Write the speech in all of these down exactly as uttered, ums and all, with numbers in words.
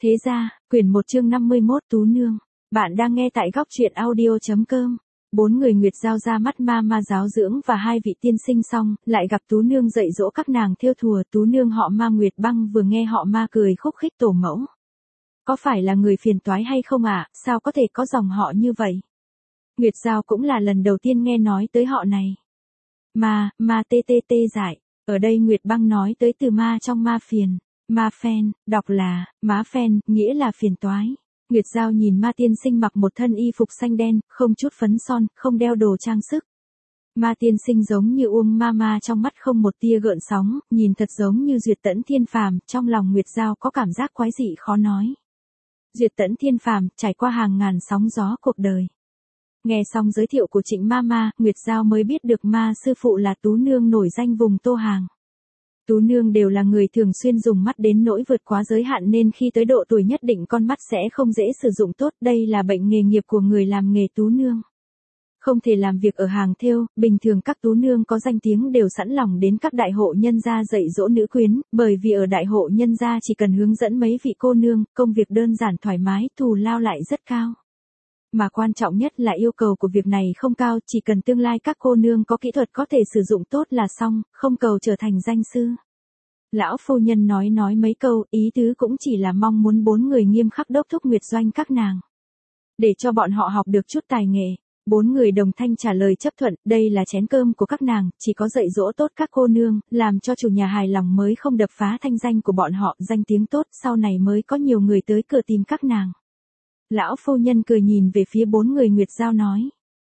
Thế ra, quyển một chương năm mươi mốt Tú Nương. Bạn đang nghe tại góc truyện audio.com. Bốn người Nguyệt Giao ra mắt ma ma giáo dưỡng và hai vị tiên sinh xong, lại gặp Tú Nương dạy dỗ các nàng thêu thùa. Tú Nương họ Ma Nguyệt Băng vừa nghe họ Ma cười khúc khích tổ mẫu. Có phải là người phiền toái hay không ạ, à? Sao có thể có dòng họ như vậy? Nguyệt Giao cũng là lần đầu tiên nghe nói tới họ này. Ma, ma tê tê tê giải. Ở đây Nguyệt Băng nói tới từ ma trong ma phiền. Ma phen, đọc là, má phen, nghĩa là phiền toái. Nguyệt Giao nhìn Ma tiên sinh mặc một thân y phục xanh đen, không chút phấn son, không đeo đồ trang sức. Ma tiên sinh giống như Uông Ma Ma trong mắt không một tia gợn sóng, nhìn thật giống như Duyệt Tẫn Thiên Phàm, trong lòng Nguyệt Giao có cảm giác quái dị khó nói. Duyệt Tẫn Thiên Phàm, trải qua hàng ngàn sóng gió cuộc đời. Nghe xong giới thiệu của Trịnh Ma Ma, Nguyệt Giao mới biết được Ma sư phụ là Tú Nương nổi danh vùng Tô Hàng. Tú Nương đều là người thường xuyên dùng mắt đến nỗi vượt quá giới hạn nên khi tới độ tuổi nhất định con mắt sẽ không dễ sử dụng tốt. Đây là bệnh nghề nghiệp của người làm nghề Tú Nương. Không thể làm việc ở hàng thêu, bình thường các Tú Nương có danh tiếng đều sẵn lòng đến các đại hộ nhân gia dạy dỗ nữ quyến, bởi vì ở đại hộ nhân gia chỉ cần hướng dẫn mấy vị cô nương, công việc đơn giản thoải mái, thù lao lại rất cao. Mà quan trọng nhất là yêu cầu của việc này không cao, chỉ cần tương lai các cô nương có kỹ thuật có thể sử dụng tốt là xong, không cầu trở thành danh sư. Lão phu nhân nói nói mấy câu, ý tứ cũng chỉ là mong muốn bốn người nghiêm khắc đốc thúc Nguyệt Doanh các nàng. Để cho bọn họ học được chút tài nghệ. Bốn người đồng thanh trả lời chấp thuận, đây là chén cơm của các nàng, chỉ có dạy dỗ tốt các cô nương, làm cho chủ nhà hài lòng mới không đập phá thanh danh của bọn họ, danh tiếng tốt, sau này mới có nhiều người tới cửa tìm các nàng. Lão phu nhân cười nhìn về phía bốn người Nguyệt Giao nói.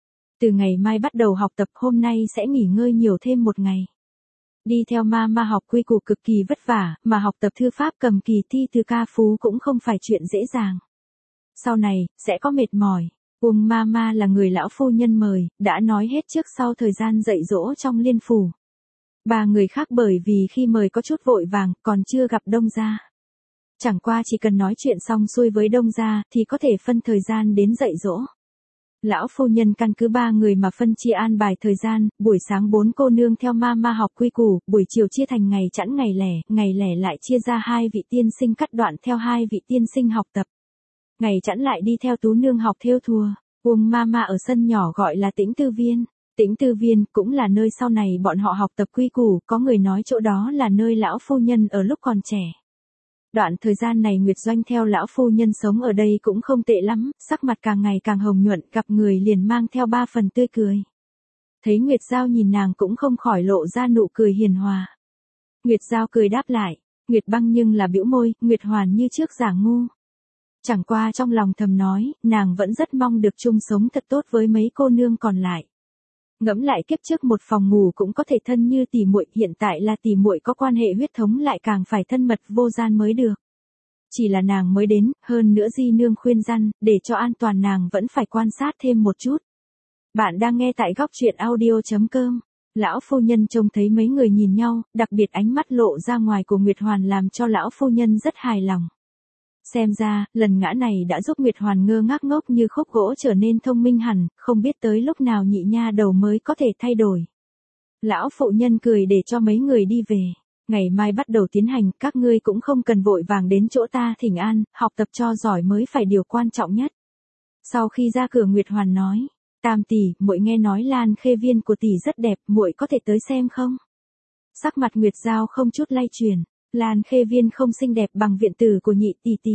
Từ ngày mai bắt đầu học tập, hôm nay sẽ nghỉ ngơi nhiều thêm một ngày. Đi theo ma ma học quy củ cực kỳ vất vả, mà học tập thư pháp cầm kỳ thi từ ca phú cũng không phải chuyện dễ dàng. Sau này, sẽ có mệt mỏi. Uông Ma Ma là người lão phu nhân mời, đã nói hết trước sau thời gian dạy dỗ trong liên phủ. Ba người khác bởi vì khi mời có chút vội vàng, còn chưa gặp Đông gia. Chẳng qua chỉ cần nói chuyện xong xuôi với Đông gia, thì có thể phân thời gian đến dạy dỗ. Lão phu nhân căn cứ ba người mà phân chia an bài thời gian, buổi sáng bốn cô nương theo ma ma học quy củ, buổi chiều chia thành ngày chẵn ngày lẻ, ngày lẻ lại chia ra hai vị tiên sinh cắt đoạn theo hai vị tiên sinh học tập. Ngày chẵn lại đi theo Tú Nương học thêu thùa. Uông Ma Ma ở sân nhỏ gọi là Tĩnh Tư Viên. Tĩnh Tư Viên cũng là nơi sau này bọn họ học tập quy củ, có người nói chỗ đó là nơi lão phu nhân ở lúc còn trẻ. Đoạn thời gian này Nguyệt Doanh theo lão phu nhân sống ở đây cũng không tệ lắm, sắc mặt càng ngày càng hồng nhuận, gặp người liền mang theo ba phần tươi cười. Thấy Nguyệt Giao nhìn nàng cũng không khỏi lộ ra nụ cười hiền hòa. Nguyệt Giao cười đáp lại, Nguyệt Băng nhưng là bĩu môi, Nguyệt Hoàn như trước giả ngu. Chẳng qua trong lòng thầm nói, nàng vẫn rất mong được chung sống thật tốt với mấy cô nương còn lại. Ngẫm lại kiếp trước một phòng ngủ cũng có thể thân như tỷ muội, hiện tại là tỷ muội có quan hệ huyết thống lại càng phải thân mật vô gian mới được. Chỉ là nàng mới đến, hơn nữa Di nương khuyên răn, để cho an toàn nàng vẫn phải quan sát thêm một chút. Bạn đang nghe tại góc truyện audio.com. Lão phu nhân trông thấy mấy người nhìn nhau, đặc biệt ánh mắt lộ ra ngoài của Nguyệt Hoàn làm cho lão phu nhân rất hài lòng. Xem ra, lần ngã này đã giúp Nguyệt Hoàn ngơ ngác ngốc như khúc gỗ trở nên thông minh hẳn, không biết tới lúc nào nhị nha đầu mới có thể thay đổi. Lão phụ nhân cười để cho mấy người đi về. Ngày mai bắt đầu tiến hành, các ngươi cũng không cần vội vàng đến chỗ ta thỉnh an, học tập cho giỏi mới phải điều quan trọng nhất. Sau khi ra cửa Nguyệt Hoàn nói, Tam tỷ, muội nghe nói Lan Khê Viên của tỷ rất đẹp, muội có thể tới xem không? Sắc mặt Nguyệt Giao không chút lay chuyển. Lan Khê Viên không xinh đẹp bằng viện tử của nhị tỷ tỷ.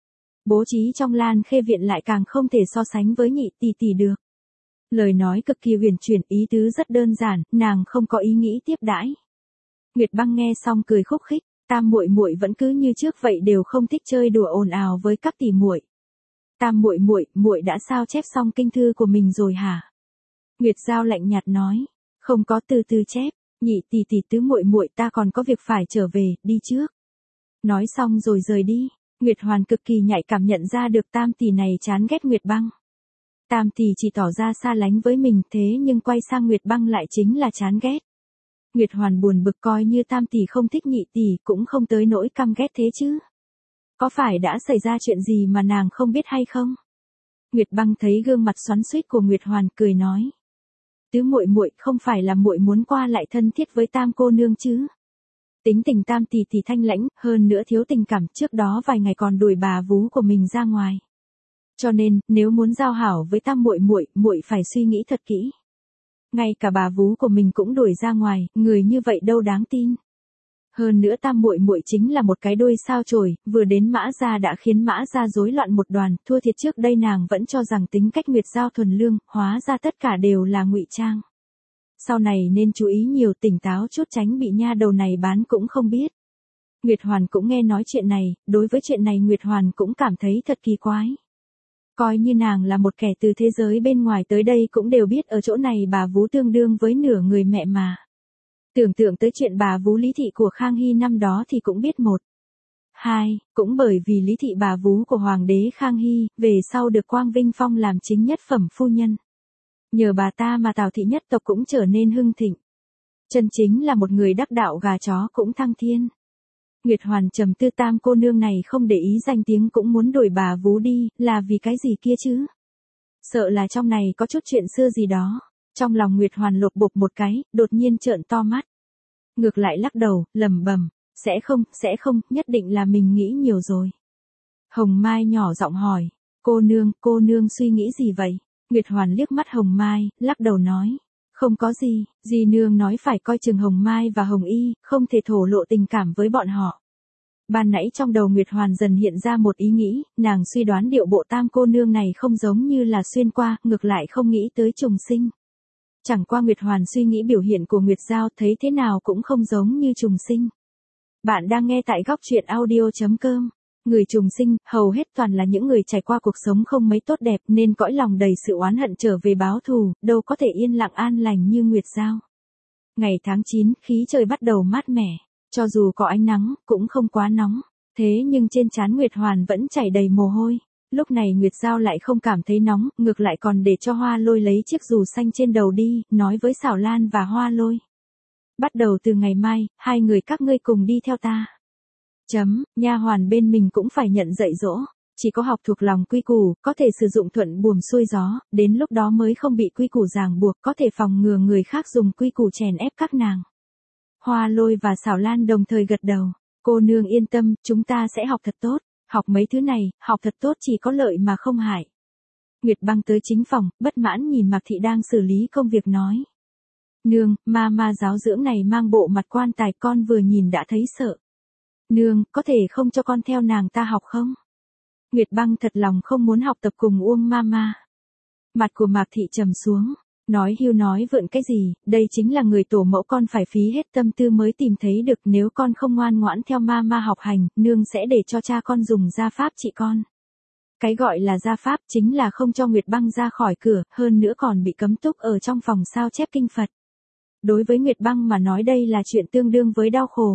Bố trí trong Lan Khê Viện lại càng không thể so sánh với nhị tỷ tỷ được. Lời nói cực kỳ huyền chuyển, ý tứ rất đơn giản, nàng không có ý nghĩ tiếp đãi. Nguyệt Băng nghe xong cười khúc khích, Tam muội muội vẫn cứ như trước vậy, đều không thích chơi đùa ồn ào với các tỷ muội. Tam muội muội, muội đã sao chép xong kinh thư của mình rồi hả? Nguyệt Giao lạnh nhạt nói, không có, từ từ chép. Nhị tỷ tỷ tứ muội muội ta còn có việc phải trở về, đi trước. Nói xong rồi rời đi. Nguyệt Hoàn cực kỳ nhạy cảm nhận ra được Tam tỷ này chán ghét Nguyệt Băng. Tam tỷ chỉ tỏ ra xa lánh với mình, thế nhưng quay sang Nguyệt Băng lại chính là chán ghét. Nguyệt Hoàn buồn bực, coi như Tam tỷ không thích nhị tỷ cũng không tới nỗi căm ghét thế chứ. Có phải đã xảy ra chuyện gì mà nàng không biết hay không? Nguyệt Băng thấy gương mặt xoắn xuýt của Nguyệt Hoàn, cười nói. Tứ muội muội, không phải là muội muốn qua lại thân thiết với Tam cô nương chứ? Tính tình Tam tỷ tỷ thanh lãnh, hơn nữa thiếu tình cảm, trước đó vài ngày còn đuổi bà vú của mình ra ngoài. Cho nên, nếu muốn giao hảo với Tam muội muội, muội phải suy nghĩ thật kỹ. Ngay cả bà vú của mình cũng đuổi ra ngoài, người như vậy đâu đáng tin. Hơn nữa Tam muội muội chính là một cái đuôi sao chổi, vừa đến Mã gia đã khiến Mã gia rối loạn một đoàn, thua thiệt trước đây nàng vẫn cho rằng tính cách Nguyệt Giao thuần lương, hóa ra tất cả đều là ngụy trang. Sau này nên chú ý nhiều, tỉnh táo chút, tránh bị nha đầu này bán cũng không biết. Nguyệt Hoàn cũng nghe nói chuyện này, đối với chuyện này Nguyệt Hoàn cũng cảm thấy thật kỳ quái. Coi như nàng là một kẻ từ thế giới bên ngoài tới đây cũng đều biết ở chỗ này bà vú tương đương với nửa người mẹ mà. Tưởng tượng tới chuyện bà vú Lý Thị của Khang Hy năm đó thì cũng biết một. Hai, cũng bởi vì Lý Thị bà vú của Hoàng đế Khang Hy, về sau được Quang Vinh phong làm chính nhất phẩm phu nhân. Nhờ bà ta mà Tào thị nhất tộc cũng trở nên hưng thịnh. Chân chính là một người đắc đạo, gà chó cũng thăng thiên. Nguyệt Hoàn trầm tư, Tam cô nương này không để ý danh tiếng cũng muốn đuổi bà vú đi, là vì cái gì kia chứ? Sợ là trong này có chút chuyện xưa gì đó. Trong lòng Nguyệt Hoàn lột bột một cái, đột nhiên trợn to mắt. Ngược lại lắc đầu, lẩm bẩm, sẽ không, sẽ không, nhất định là mình nghĩ nhiều rồi. Hồng Mai nhỏ giọng hỏi, cô nương, cô nương suy nghĩ gì vậy? Nguyệt Hoàn liếc mắt Hồng Mai, lắc đầu nói, không có gì, dì nương nói phải coi chừng Hồng Mai và Hồng Y, không thể thổ lộ tình cảm với bọn họ. Ban nãy trong đầu Nguyệt Hoàn dần hiện ra một ý nghĩ, nàng suy đoán điệu bộ Tam cô nương này không giống như là xuyên qua, ngược lại không nghĩ tới trùng sinh. Chẳng qua Nguyệt Hoàn suy nghĩ biểu hiện của Nguyệt Giao thấy thế nào cũng không giống như trùng sinh. Bạn đang nghe tại góc truyện audio.com. Người trùng sinh, hầu hết toàn là những người trải qua cuộc sống không mấy tốt đẹp nên cõi lòng đầy sự oán hận trở về báo thù, đâu có thể yên lặng an lành như Nguyệt Giao. Ngày tháng chín, khí trời bắt đầu mát mẻ, cho dù có ánh nắng, cũng không quá nóng, thế nhưng trên trán Nguyệt Hoàn vẫn chảy đầy mồ hôi. Lúc này Nguyệt Giao lại không cảm thấy nóng, ngược lại còn để cho Hoa Lôi lấy chiếc dù xanh trên đầu đi, nói với Xảo Lan và Hoa Lôi. Bắt đầu từ ngày mai, hai người các ngươi cùng đi theo ta. Chấm, nha hoàn bên mình cũng phải nhận dạy dỗ, chỉ có học thuộc lòng quy củ, có thể sử dụng thuận buồm xuôi gió, đến lúc đó mới không bị quy củ ràng buộc, có thể phòng ngừa người khác dùng quy củ chèn ép các nàng. Hoa Lôi và Xảo Lan đồng thời gật đầu, cô nương yên tâm, chúng ta sẽ học thật tốt, học mấy thứ này, học thật tốt chỉ có lợi mà không hại. Nguyệt Băng tới chính phòng, bất mãn nhìn Mạc Thị đang xử lý công việc nói. Nương, ma ma giáo dưỡng này mang bộ mặt quan tài, con vừa nhìn đã thấy sợ. Nương, có thể không cho con theo nàng ta học không? Nguyệt Băng thật lòng không muốn học tập cùng Uông Mama. Mặt của Mạc Thị trầm xuống, nói hiu nói vượn cái gì, đây chính là người tổ mẫu con phải phí hết tâm tư mới tìm thấy được, nếu con không ngoan ngoãn theo Mama học hành, nương sẽ để cho cha con dùng gia pháp trị con. Cái gọi là gia pháp chính là không cho Nguyệt Băng ra khỏi cửa, hơn nữa còn bị cấm túc ở trong phòng sao chép kinh Phật. Đối với Nguyệt Băng mà nói đây là chuyện tương đương với đau khổ.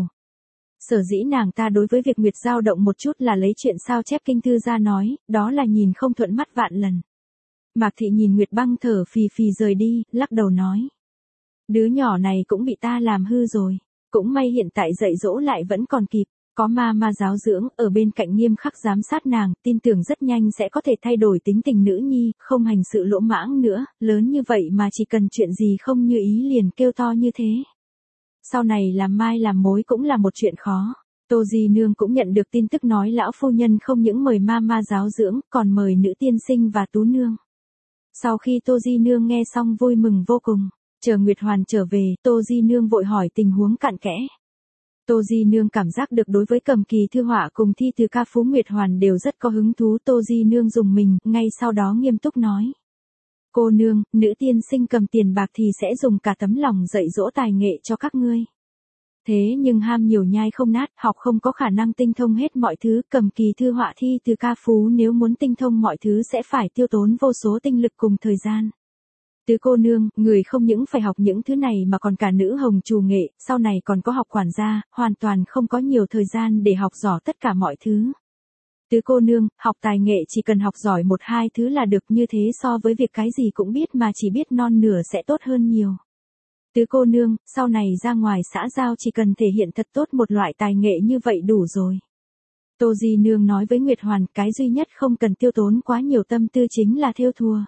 Sở dĩ nàng ta đối với việc Nguyệt Giao động một chút là lấy chuyện sao chép kinh thư ra nói, đó là nhìn không thuận mắt vạn lần. Mạc Thị nhìn Nguyệt Băng thở phì phì rời đi, lắc đầu nói. Đứa nhỏ này cũng bị ta làm hư rồi, cũng may hiện tại dạy dỗ lại vẫn còn kịp, có ma ma giáo dưỡng ở bên cạnh nghiêm khắc giám sát nàng, tin tưởng rất nhanh sẽ có thể thay đổi tính tình nữ nhi, không hành sự lỗ mãng nữa, lớn như vậy mà chỉ cần chuyện gì không như ý liền kêu to như thế. Sau này làm mai làm mối cũng là một chuyện khó. Tô Di Nương cũng nhận được tin tức nói lão phu nhân không những mời ma ma giáo dưỡng, còn mời nữ tiên sinh và tú nương. Sau khi Tô Di Nương nghe xong vui mừng vô cùng, chờ Nguyệt Hoàn trở về, Tô Di Nương vội hỏi tình huống cặn kẽ. Tô Di Nương cảm giác được đối với cầm kỳ thư họa cùng thi từ ca phú Nguyệt Hoàn đều rất có hứng thú. Tô Di Nương dùng mình, ngay sau đó nghiêm túc nói. Cô nương, nữ tiên sinh cầm tiền bạc thì sẽ dùng cả tấm lòng dạy dỗ tài nghệ cho các ngươi. Thế nhưng ham nhiều nhai không nát, học không có khả năng tinh thông hết mọi thứ, cầm kỳ thư họa thi từ ca phú nếu muốn tinh thông mọi thứ sẽ phải tiêu tốn vô số tinh lực cùng thời gian. Tứ cô nương, người không những phải học những thứ này mà còn cả nữ hồng trù nghệ, sau này còn có học quản gia, hoàn toàn không có nhiều thời gian để học giỏi tất cả mọi thứ. Tứ cô nương, học tài nghệ chỉ cần học giỏi một hai thứ là được, như thế so với việc cái gì cũng biết mà chỉ biết non nửa sẽ tốt hơn nhiều. Tứ cô nương, sau này ra ngoài xã giao chỉ cần thể hiện thật tốt một loại tài nghệ như vậy đủ rồi. Tô Di Nương nói với Nguyệt Hoàn, cái duy nhất không cần tiêu tốn quá nhiều tâm tư chính là thêu thùa.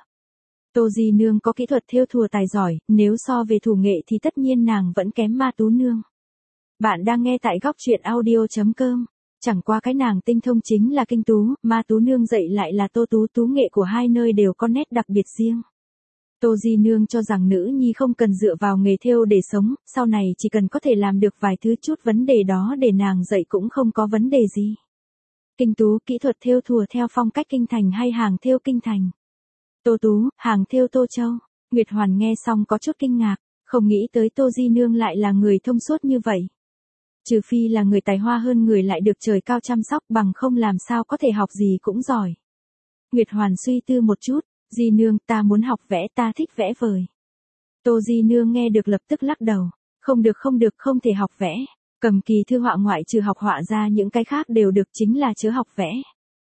Tô Di Nương có kỹ thuật thêu thùa tài giỏi, nếu so về thủ nghệ thì tất nhiên nàng vẫn kém Ma Tú Nương. Bạn đang nghe tại góc truyện audio chấm com. Chẳng qua cái nàng tinh thông chính là Kinh Tú, mà Tú Nương dạy lại là Tô Tú. Tú nghệ của hai nơi đều có nét đặc biệt riêng. Tô Di Nương cho rằng nữ nhi không cần dựa vào nghề thêu để sống, sau này chỉ cần có thể làm được vài thứ chút vấn đề đó để nàng dạy cũng không có vấn đề gì. Kinh Tú, kỹ thuật thêu thùa theo phong cách kinh thành hay hàng thêu kinh thành? Tô Tú, hàng thêu Tô Châu. Nguyệt Hoàn nghe xong có chút kinh ngạc, không nghĩ tới Tô Di Nương lại là người thông suốt như vậy. Trừ phi là người tài hoa hơn người lại được trời cao chăm sóc, bằng không làm sao có thể học gì cũng giỏi. Nguyệt Hoàn suy tư một chút, Di Nương, ta muốn học vẽ, ta thích vẽ vời. Tô Di Nương nghe được lập tức lắc đầu, không được không được, không thể học vẽ. Cầm kỳ thư họa ngoại trừ học họa ra những cái khác đều được, chính là chớ học vẽ.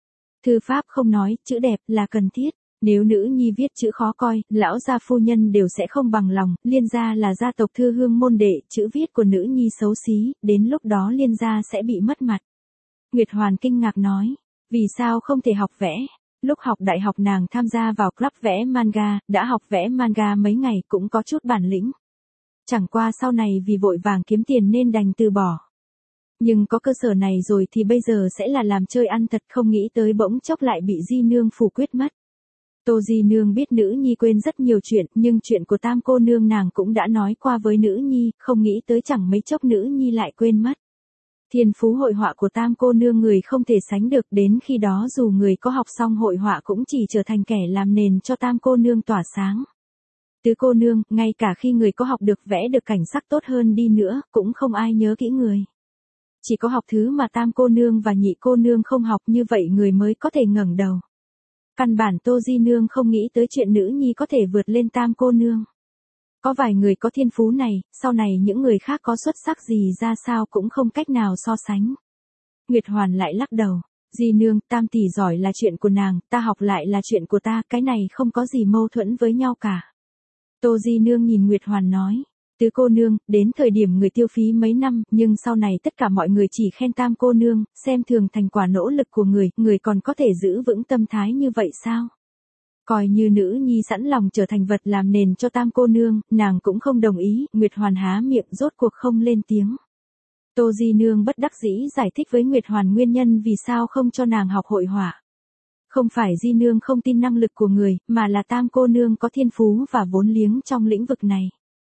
Thư pháp không nói, chữ đẹp là cần thiết. Nếu nữ nhi viết chữ khó coi, lão gia phu nhân đều sẽ không bằng lòng. Liên gia là gia tộc thư hương môn đệ, chữ viết của nữ nhi xấu xí, đến lúc đó Liên gia sẽ bị mất mặt. Nguyệt Hoàn kinh ngạc nói, vì sao không thể học vẽ? Lúc học đại học nàng tham gia vào club vẽ manga, đã học vẽ manga mấy ngày cũng có chút bản lĩnh. Chẳng qua sau này vì vội vàng kiếm tiền nên đành từ bỏ. Nhưng có cơ sở này rồi thì bây giờ sẽ là làm chơi ăn thật, không nghĩ tới bỗng chốc lại bị Di Nương phủ quyết mất. Tô Di Nương biết nữ nhi quên rất nhiều chuyện, nhưng chuyện của Tam cô nương nàng cũng đã nói qua với nữ nhi, không nghĩ tới chẳng mấy chốc nữ nhi lại quên mất. Thiên phú hội họa của Tam cô nương người không thể sánh được, đến khi đó dù người có học xong hội họa cũng chỉ trở thành kẻ làm nền cho Tam cô nương tỏa sáng. Tứ cô nương, ngay cả khi người có học được vẽ được cảnh sắc tốt hơn đi nữa, cũng không ai nhớ kỹ người. Chỉ có học thứ mà Tam cô nương và Nhị cô nương không học, như vậy người mới có thể ngẩng đầu. Căn bản Tô Di Nương không nghĩ tới chuyện nữ nhi có thể vượt lên Tam cô nương. Có vài người có thiên phú này, sau này những người khác có xuất sắc gì ra sao cũng không cách nào so sánh. Nguyệt Hoàn lại lắc đầu, Di Nương, Tam tỷ giỏi là chuyện của nàng, ta học lại là chuyện của ta, cái này không có gì mâu thuẫn với nhau cả. Tô Di Nương nhìn Nguyệt Hoàn nói, Tứ cô nương, đến thời điểm người tiêu phí mấy năm, nhưng sau này tất cả mọi người chỉ khen Tam cô nương, xem thường thành quả nỗ lực của người, người còn có thể giữ vững tâm thái như vậy sao? Coi như nữ nhi sẵn lòng trở thành vật làm nền cho Tam cô nương, nàng cũng không đồng ý. Nguyệt Hoàn há miệng rốt cuộc không lên tiếng. Tô Di Nương bất đắc dĩ giải thích với Nguyệt Hoàn nguyên nhân vì sao không cho nàng học hội họa. Không phải Di Nương không tin năng lực của người, mà là Tam cô nương có thiên phú và vốn liếng trong lĩnh vực này.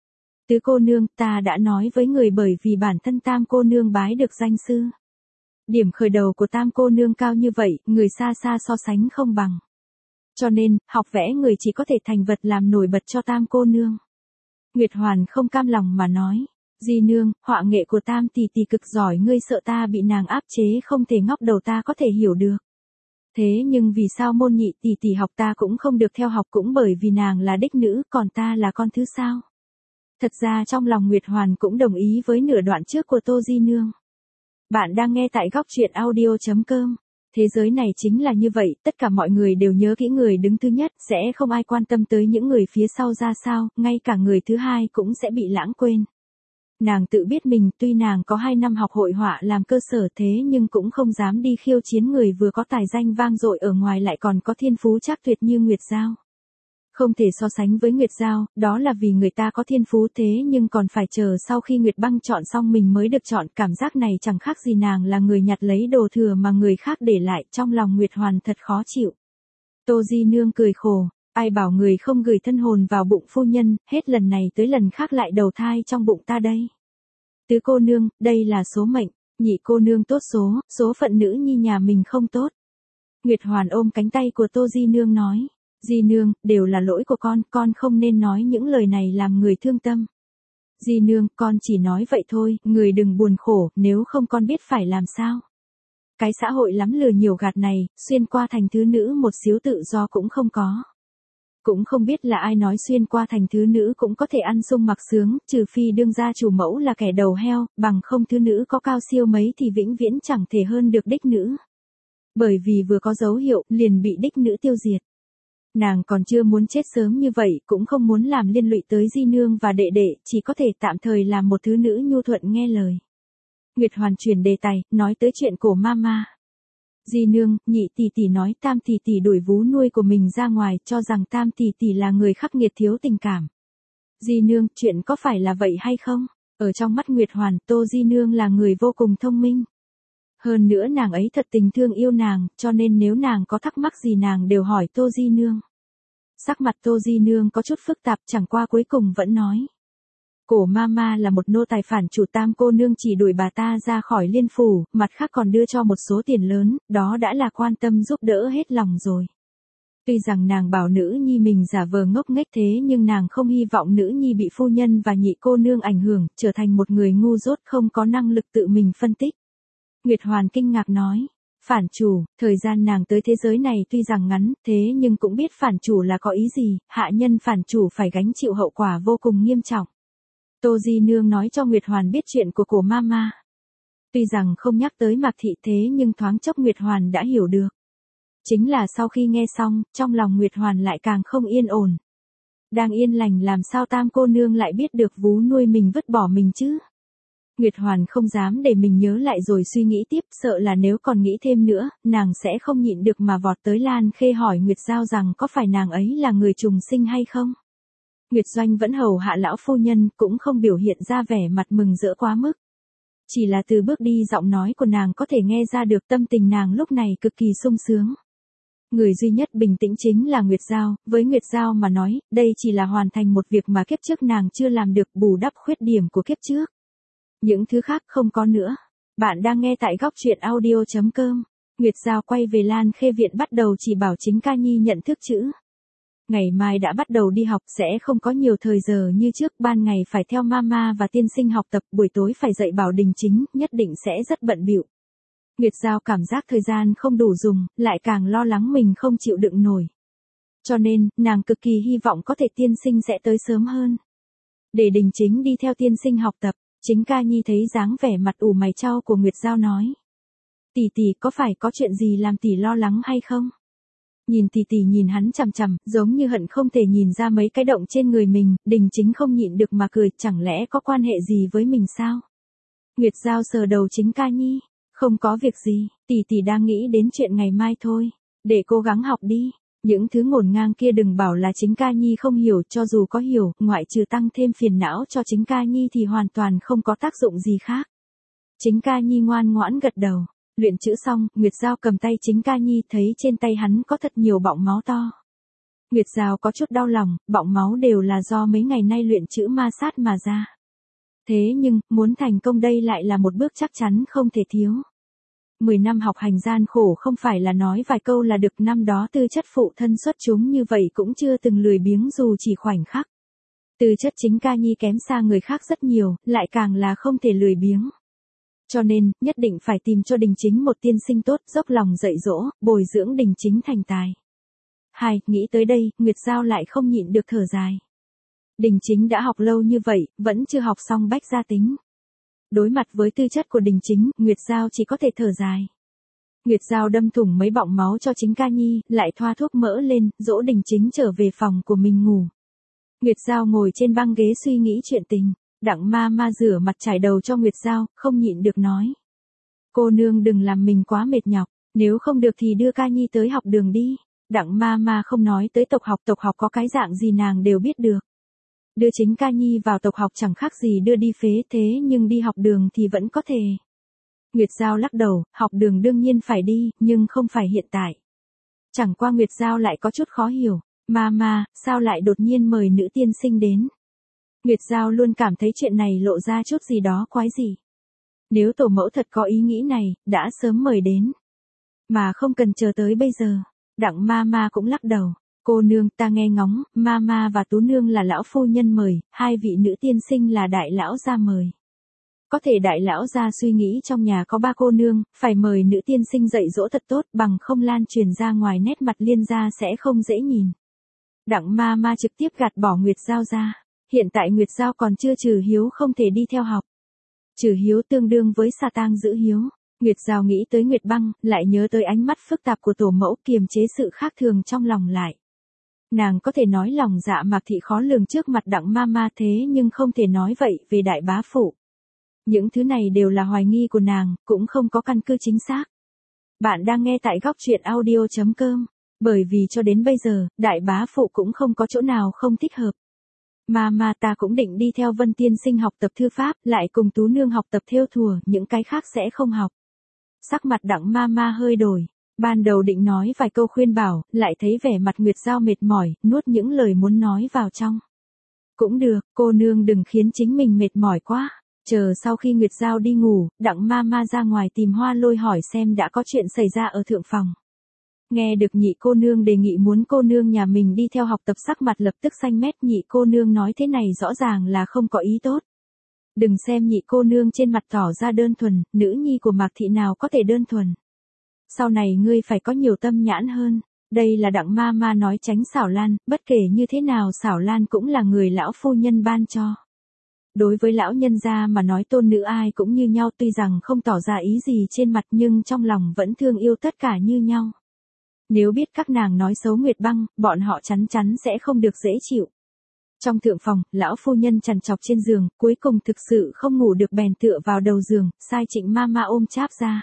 Tứ cô nương, ta đã nói với người bởi vì bản thân Tam cô nương bái được danh sư. Điểm khởi đầu của Tam cô nương cao như vậy, người xa xa so sánh không bằng. Cho nên, học vẽ người chỉ có thể thành vật làm nổi bật cho Tam cô nương. Nguyệt Hoàn không cam lòng mà nói, Di Nương, họa nghệ của Tam tỷ tỷ cực giỏi, ngươi sợ ta bị nàng áp chế không thể ngóc đầu, ta có thể hiểu được. Thế nhưng vì sao Môn Nhị tỷ tỷ học ta cũng không được theo học, cũng bởi vì nàng là đích nữ, còn ta là con thứ sao? Thật ra trong lòng Nguyệt Hoàn cũng đồng ý với nửa đoạn trước của Tô Di Nương. Bạn đang nghe tại góc truyện audio chấm com. Thế giới này chính là như vậy, tất cả mọi người đều nhớ kỹ người đứng thứ nhất, sẽ không ai quan tâm tới những người phía sau ra sao, ngay cả người thứ hai cũng sẽ bị lãng quên. Nàng tự biết mình, tuy nàng có hai năm học hội họa làm cơ sở, thế nhưng cũng không dám đi khiêu chiến người vừa có tài danh vang dội ở ngoài lại còn có thiên phú trác tuyệt như Nguyệt Giao. Không thể so sánh với Nguyệt Giao, đó là vì người ta có thiên phú, thế nhưng còn phải chờ sau khi Nguyệt Băng chọn xong mình mới được chọn, cảm giác này chẳng khác gì nàng là người nhặt lấy đồ thừa mà người khác để lại, trong lòng Nguyệt Hoàn thật khó chịu. Tô Di Nương cười khổ, ai bảo người không gửi thân hồn vào bụng phu nhân, hết lần này tới lần khác lại đầu thai trong bụng ta đây. Tứ cô nương, đây là số mệnh, Nhị cô nương tốt số, số phận nữ nhi nhà mình không tốt. Nguyệt Hoàn ôm cánh tay của Tô Di Nương nói, Di Nương, đều là lỗi của con, con không nên nói những lời này làm người thương tâm. Di Nương, con chỉ nói vậy thôi, người đừng buồn khổ, nếu không con biết phải làm sao. Cái xã hội lắm lừa nhiều gạt này, xuyên qua thành thứ nữ một xíu tự do cũng không có. Cũng không biết là ai nói xuyên qua thành thứ nữ cũng có thể ăn sung mặc sướng, trừ phi đương gia chủ mẫu là kẻ đầu heo, bằng không thứ nữ có cao siêu mấy thì vĩnh viễn chẳng thể hơn được đích nữ. Bởi vì vừa có dấu hiệu, liền bị đích nữ tiêu diệt. Nàng còn chưa muốn chết sớm như vậy, cũng không muốn làm liên lụy tới Di Nương và đệ đệ, chỉ có thể tạm thời làm một thứ nữ nhu thuận nghe lời. Nguyệt Hoàn chuyển đề tài, nói tới chuyện của mama. Di Nương, Nhị tỷ tỷ nói Tam tỷ tỷ đuổi vú nuôi của mình ra ngoài, cho rằng Tam tỷ tỷ là người khắc nghiệt thiếu tình cảm. Di Nương, chuyện có phải là vậy hay không? Ở trong mắt Nguyệt Hoàn, Tô Di Nương là người vô cùng thông minh. Hơn nữa nàng ấy thật tình thương yêu nàng, cho nên nếu nàng có thắc mắc gì nàng đều hỏi Tô Di Nương. Sắc mặt Tô Di Nương có chút phức tạp, chẳng qua cuối cùng vẫn nói. Cổ Mama là một nô tài phản chủ, Tam cô nương chỉ đuổi bà ta ra khỏi liên phủ, mặt khác còn đưa cho một số tiền lớn, đó đã là quan tâm giúp đỡ hết lòng rồi. Tuy rằng nàng bảo nữ nhi mình giả vờ ngốc nghếch thế nhưng nàng không hy vọng nữ nhi bị phu nhân và nhị cô nương ảnh hưởng, trở thành một người ngu dốt không có năng lực tự mình phân tích. Nguyệt Hoàn kinh ngạc nói, phản chủ, thời gian nàng tới thế giới này tuy rằng ngắn, thế nhưng cũng biết phản chủ là có ý gì, hạ nhân phản chủ phải gánh chịu hậu quả vô cùng nghiêm trọng. Tô Di Nương nói cho Nguyệt Hoàn biết chuyện của cổ Mama. Tuy rằng không nhắc tới Mạc Thị thế nhưng thoáng chốc Nguyệt Hoàn đã hiểu được. Chính là sau khi nghe xong, trong lòng Nguyệt Hoàn lại càng không yên ổn. Đang yên lành làm sao Tam cô nương lại biết được vú nuôi mình vứt bỏ mình chứ? Nguyệt Hoàn không dám để mình nhớ lại rồi suy nghĩ tiếp, sợ là nếu còn nghĩ thêm nữa, nàng sẽ không nhịn được mà vọt tới Lan Khê hỏi Nguyệt Giao rằng có phải nàng ấy là người trùng sinh hay không? Nguyệt Doanh vẫn hầu hạ lão phu nhân, cũng không biểu hiện ra vẻ mặt mừng rỡ quá mức. Chỉ là từ bước đi giọng nói của nàng có thể nghe ra được tâm tình nàng lúc này cực kỳ sung sướng. Người duy nhất bình tĩnh chính là Nguyệt Giao, với Nguyệt Giao mà nói, đây chỉ là hoàn thành một việc mà kiếp trước nàng chưa làm được, bù đắp khuyết điểm của kiếp trước. Những thứ khác không có nữa. Bạn đang nghe tại góc truyện audio chấm com. Nguyệt Giao quay về Lan Khê viện bắt đầu chỉ bảo Chính Ca Nhi nhận thức chữ. Ngày mai đã bắt đầu đi học sẽ không có nhiều thời giờ như trước, ban ngày phải theo mama và tiên sinh học tập, buổi tối phải dạy bảo Đình Chính, nhất định sẽ rất bận bịu. Nguyệt Giao cảm giác thời gian không đủ dùng, lại càng lo lắng mình không chịu đựng nổi. Cho nên, nàng cực kỳ hy vọng có thể tiên sinh sẽ tới sớm hơn. Để Đình Chính đi theo tiên sinh học tập, Chính Ca Nhi thấy dáng vẻ mặt ủ mày chau của Nguyệt Giao nói. Tỷ tỷ có phải có chuyện gì làm tỷ lo lắng hay không? Nhìn tỷ tỷ nhìn hắn chằm chằm, giống như hận không thể nhìn ra mấy cái động trên người mình, Đình Chính không nhịn được mà cười, chẳng lẽ có quan hệ gì với mình sao? Nguyệt Giao sờ đầu Chính Ca Nhi, không có việc gì, tỷ tỷ đang nghĩ đến chuyện ngày mai thôi, để cố gắng học đi, những thứ ngổn ngang kia đừng bảo là Chính Ca Nhi không hiểu, cho dù có hiểu, ngoại trừ tăng thêm phiền não cho Chính Ca Nhi thì hoàn toàn không có tác dụng gì khác. Chính Ca Nhi ngoan ngoãn gật đầu. Luyện chữ xong, Nguyệt Giao cầm tay Chính Ca Nhi thấy trên tay hắn có thật nhiều bọng máu to. Nguyệt Giao có chút đau lòng, bọng máu đều là do mấy ngày nay luyện chữ ma sát mà ra. Thế nhưng, muốn thành công đây lại là một bước chắc chắn không thể thiếu. Mười năm học hành gian khổ không phải là nói vài câu là được, năm đó tư chất phụ thân xuất chúng như vậy cũng chưa từng lười biếng dù chỉ khoảnh khắc. Tư chất Chính Ca Nhi kém xa người khác rất nhiều, lại càng là không thể lười biếng. Cho nên, nhất định phải tìm cho Đình Chính một tiên sinh tốt, dốc lòng dạy dỗ, bồi dưỡng Đình Chính thành tài. Hai, nghĩ tới đây, Nguyệt Giao lại không nhịn được thở dài. Đình Chính đã học lâu như vậy, vẫn chưa học xong bách gia tính. Đối mặt với tư chất của Đình Chính, Nguyệt Giao chỉ có thể thở dài. Nguyệt Giao đâm thủng mấy bọng máu cho Chính Ca Nhi, lại thoa thuốc mỡ lên, dỗ Đình Chính trở về phòng của mình ngủ. Nguyệt Giao ngồi trên băng ghế suy nghĩ chuyện tình. Đặng ma ma rửa mặt trải đầu cho Nguyệt Giao, không nhịn được nói. Cô nương đừng làm mình quá mệt nhọc, nếu không được thì đưa Ca Nhi tới học đường đi. Đặng ma ma không nói tới tộc học, tộc học có cái dạng gì nàng đều biết được. Đưa Chính Ca Nhi vào tộc học chẳng khác gì đưa đi phế, thế nhưng đi học đường thì vẫn có thể. Nguyệt Giao lắc đầu, học đường đương nhiên phải đi, nhưng không phải hiện tại. Chẳng qua Nguyệt Giao lại có chút khó hiểu, Mama, sao lại đột nhiên mời nữ tiên sinh đến? Nguyệt Giao luôn cảm thấy chuyện này lộ ra chút gì đó quái gì. Nếu tổ mẫu thật có ý nghĩ này, đã sớm mời đến. Mà không cần chờ tới bây giờ. Đặng Mama cũng lắc đầu. Cô nương, ta nghe ngóng, Mama và Tú nương là lão phu nhân mời, hai vị nữ tiên sinh là đại lão gia mời. Có thể đại lão gia suy nghĩ trong nhà có ba cô nương, phải mời nữ tiên sinh dạy dỗ thật tốt, bằng không lan truyền ra ngoài nét mặt Liên gia sẽ không dễ nhìn. Đặng Mama trực tiếp gạt bỏ Nguyệt Giao ra. Hiện tại Nguyệt Giao còn chưa trừ hiếu không thể đi theo học. Trừ hiếu tương đương với sa tang giữ hiếu. Nguyệt Giao nghĩ tới Nguyệt Băng, lại nhớ tới ánh mắt phức tạp của tổ mẫu, kiềm chế sự khác thường trong lòng lại. Nàng có thể nói lòng dạ Mạc Thị khó lường trước mặt Đặng Mama thế nhưng không thể nói vậy về đại bá phụ. Những thứ này đều là hoài nghi của nàng, cũng không có căn cứ chính xác. Bạn đang nghe tại góc truyện audio chấm com. Bởi vì cho đến bây giờ, đại bá phụ cũng không có chỗ nào không thích hợp. Mama ta cũng định đi theo Vân tiên sinh học tập thư pháp, lại cùng Tú nương học tập thêu thùa, những cái khác sẽ không học. Sắc mặt Đặng Mama hơi đổi. Ban đầu định nói vài câu khuyên bảo, lại thấy vẻ mặt Nguyệt Giao mệt mỏi, nuốt những lời muốn nói vào trong. Cũng được, cô nương đừng khiến chính mình mệt mỏi quá. Chờ sau khi Nguyệt Giao đi ngủ, Đặng Mama ra ngoài tìm Hoa Lôi hỏi xem đã có chuyện xảy ra ở thượng phòng. Nghe được nhị cô nương đề nghị muốn cô nương nhà mình đi theo học tập, sắc mặt lập tức xanh mét. Nhị cô nương nói thế này rõ ràng là không có ý tốt. Đừng xem nhị cô nương trên mặt tỏ ra đơn thuần, nữ nhi của Mạc Thị nào có thể đơn thuần. Sau này ngươi phải có nhiều tâm nhãn hơn. Đây là Đặng Mama nói tránh Xảo Lan, bất kể như thế nào Xảo Lan cũng là người lão phu nhân ban cho. Đối với lão nhân gia mà nói tôn nữ ai cũng như nhau, tuy rằng không tỏ ra ý gì trên mặt nhưng trong lòng vẫn thương yêu tất cả như nhau. Nếu biết các nàng nói xấu Nguyệt Băng, bọn họ chắn chắn sẽ không được dễ chịu. Trong thượng phòng, lão phu nhân trằn trọc trên giường, cuối cùng thực sự không ngủ được bèn tựa vào đầu giường, sai Trịnh Mama ôm cháp ra.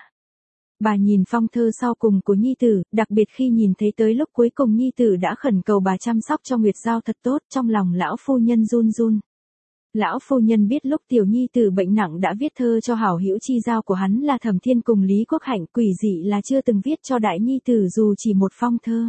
Bà nhìn phong thơ sau cùng của nhi tử, đặc biệt khi nhìn thấy tới lúc cuối cùng nhi tử đã khẩn cầu bà chăm sóc cho Nguyệt Giao thật tốt, trong lòng lão phu nhân run run. Lão phu nhân biết lúc tiểu nhi tử bệnh nặng đã viết thơ cho hảo hữu chi giao của hắn là Thẩm Thiên cùng Lý Quốc Hạnh, quỷ dị là chưa từng viết cho đại nhi tử dù chỉ một phong thơ.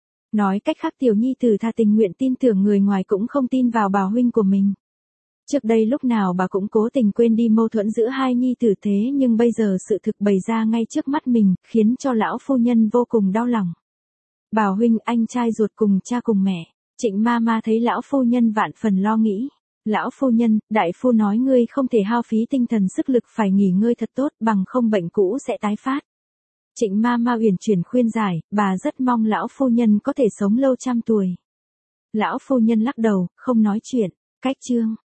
Nói cách khác tiểu nhi tử tha tình nguyện tin tưởng người ngoài cũng không tin vào bà huynh của mình. Trước đây lúc nào bà cũng cố tình quên đi mâu thuẫn giữa hai nhi tử, thế nhưng bây giờ sự thực bày ra ngay trước mắt mình, khiến cho lão phu nhân vô cùng đau lòng. Bà huynh, anh trai ruột cùng cha cùng mẹ. Trịnh Mama thấy lão phu nhân vạn phần lo nghĩ. Lão phu nhân, đại phu nói ngươi không thể hao phí tinh thần sức lực, phải nghỉ ngơi thật tốt, bằng không bệnh cũ sẽ tái phát. Trịnh Mama uyển chuyển khuyên giải, bà rất mong lão phu nhân có thể sống lâu trăm tuổi. Lão phu nhân lắc đầu, không nói chuyện. Cách chương